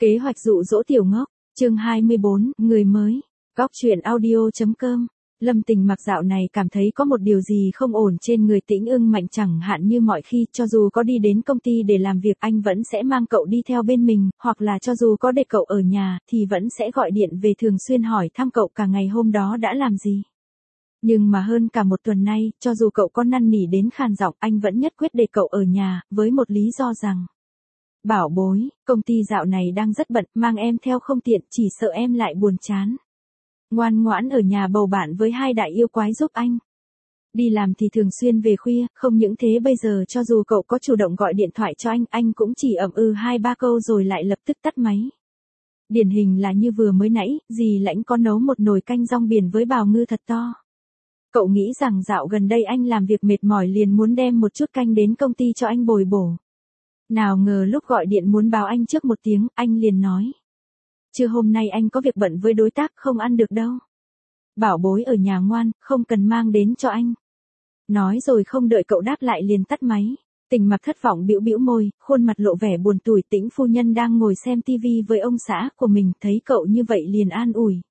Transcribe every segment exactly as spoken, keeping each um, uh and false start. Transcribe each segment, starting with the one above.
Kế hoạch dụ dỗ tiểu ngốc, chương hai mươi bốn, người mới. Góc truyện audio.com. Lâm Tình Mặc dạo này cảm thấy có một điều gì không ổn trên người Tĩnh Ưng Mạnh, chẳng hạn như mọi khi, cho dù có đi đến công ty để làm việc anh vẫn sẽ mang cậu đi theo bên mình, hoặc là cho dù có để cậu ở nhà, thì vẫn sẽ gọi điện về thường xuyên hỏi thăm cậu cả ngày hôm đó đã làm gì. Nhưng mà hơn cả một tuần nay, cho dù cậu có năn nỉ đến khàn giọng, anh vẫn nhất quyết để cậu ở nhà, với một lý do rằng: bảo bối, công ty dạo này đang rất bận, mang em theo không tiện, chỉ sợ em lại buồn chán. Ngoan ngoãn ở nhà bầu bạn với hai đại yêu quái giúp anh. Đi làm thì thường xuyên về khuya, không những thế bây giờ cho dù cậu có chủ động gọi điện thoại cho anh, anh cũng chỉ ậm ừ hai ba câu rồi lại lập tức tắt máy. Điển hình là như vừa mới nãy, dì Lãnh có nấu một nồi canh rong biển với bào ngư thật to. Cậu nghĩ rằng dạo gần đây anh làm việc mệt mỏi liền muốn đem một chút canh đến công ty cho anh bồi bổ. Nào ngờ lúc gọi điện muốn báo anh trước một tiếng, anh liền nói: trưa hôm nay anh có việc bận với đối tác, không ăn được đâu. Bảo bối ở nhà ngoan, không cần mang đến cho anh. Nói rồi không đợi cậu đáp lại liền tắt máy. Tình Mặc thất vọng bĩu bĩu môi, khuôn mặt lộ vẻ buồn tủi. Tĩnh phu nhân đang ngồi xem tivi với ông xã của mình, thấy cậu như vậy liền an ủi: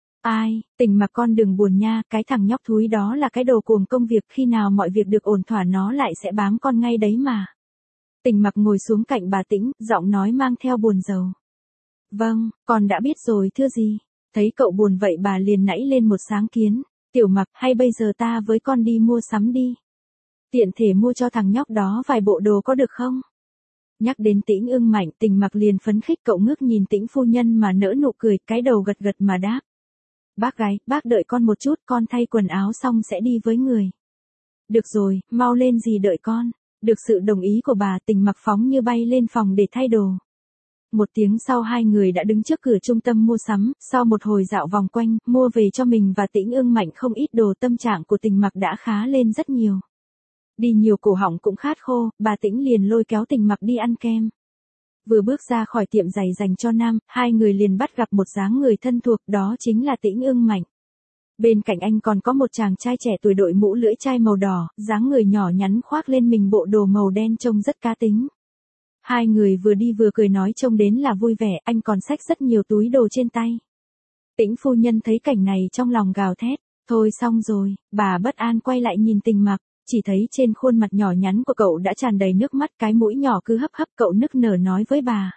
ai, Tình Mặc con đừng buồn nha, cái thằng nhóc thúi đó là cái đồ cuồng công việc, khi nào mọi việc được ổn thỏa nó lại sẽ bám con ngay đấy mà. Tình Mặc ngồi xuống cạnh bà Tĩnh, giọng nói mang theo buồn rầu. Vâng, con đã biết rồi thưa gì. Thấy cậu buồn vậy bà liền nảy lên một sáng kiến. Tiểu Mặc, hay bây giờ ta với con đi mua sắm đi. Tiện thể mua cho thằng nhóc đó vài bộ đồ có được không? Nhắc đến Tĩnh Ưng Mạnh, Tình Mặc liền phấn khích, cậu ngước nhìn Tĩnh phu nhân mà nở nụ cười, cái đầu gật gật mà đáp: bác gái, bác đợi con một chút, con thay quần áo xong sẽ đi với người. Được rồi, mau lên gì đợi con. Được sự đồng ý của bà, Tình Mặc phóng như bay lên phòng để thay đồ. Một tiếng sau hai người đã đứng trước cửa trung tâm mua sắm, sau một hồi dạo vòng quanh, mua về cho mình và Tĩnh Ưng Mạnh không ít đồ, tâm trạng của Tình Mặc đã khá lên rất nhiều. Đi nhiều cổ họng cũng khát khô, bà Tĩnh liền lôi kéo Tình Mặc đi ăn kem. Vừa bước ra khỏi tiệm giày dành cho nam, hai người liền bắt gặp một dáng người thân thuộc, đó chính là Tĩnh Ưng Mạnh. Bên cạnh anh còn có một chàng trai trẻ tuổi đội mũ lưỡi chai màu đỏ, dáng người nhỏ nhắn khoác lên mình bộ đồ màu đen trông rất cá tính. Hai người vừa đi vừa cười nói trông đến là vui vẻ, anh còn xách rất nhiều túi đồ trên tay. Tĩnh phu nhân thấy cảnh này trong lòng gào thét: thôi xong rồi, bà bất an quay lại nhìn Tình Mặc, chỉ thấy trên khuôn mặt nhỏ nhắn của cậu đã tràn đầy nước mắt, cái mũi nhỏ cứ hấp hấp, cậu nức nở nói với bà: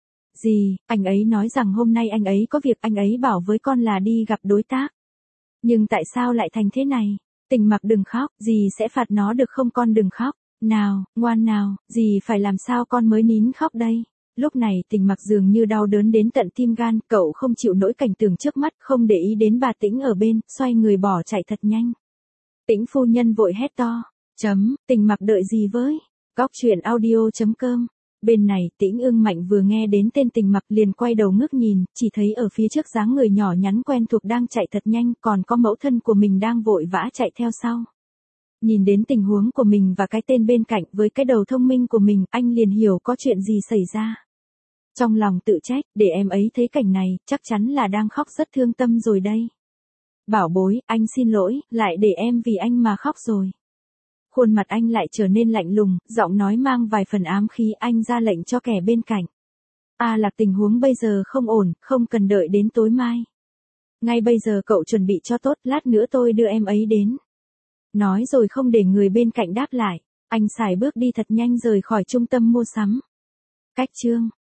dì, anh ấy nói rằng hôm nay anh ấy có việc, anh ấy bảo với con là đi gặp đối tác. Nhưng tại sao lại thành thế này? Tình Mặc đừng khóc, dì sẽ phạt nó được không, con đừng khóc. Nào, ngoan nào, dì phải làm sao con mới nín khóc đây. Lúc này Tình Mặc dường như đau đớn đến tận tim gan, cậu không chịu nổi cảnh tượng trước mắt, không để ý đến bà Tĩnh ở bên, xoay người bỏ chạy thật nhanh. Tĩnh phu nhân vội hét to: chấm, Tình Mặc đợi gì với. Góc truyện audio.com. Bên này Tĩnh Ưng Mạnh vừa nghe đến tên Tình Mặc liền quay đầu ngước nhìn, chỉ thấy ở phía trước dáng người nhỏ nhắn quen thuộc đang chạy thật nhanh, còn có mẫu thân của mình đang vội vã chạy theo sau. Nhìn đến tình huống của mình và cái tên bên cạnh với cái đầu thông minh của mình, anh liền hiểu có chuyện gì xảy ra. Trong lòng tự trách, để em ấy thấy cảnh này, chắc chắn là đang khóc rất thương tâm rồi đây. Bảo bối, anh xin lỗi, lại để em vì anh mà khóc rồi. Khuôn mặt anh lại trở nên lạnh lùng, giọng nói mang vài phần ám khí, anh ra lệnh cho kẻ bên cạnh. À Lạc, tình huống bây giờ không ổn, không cần đợi đến tối mai. Ngay bây giờ cậu chuẩn bị cho tốt, lát nữa tôi đưa em ấy đến. Nói rồi không để người bên cạnh đáp lại, anh sải bước đi thật nhanh rời khỏi trung tâm mua sắm. Cách chương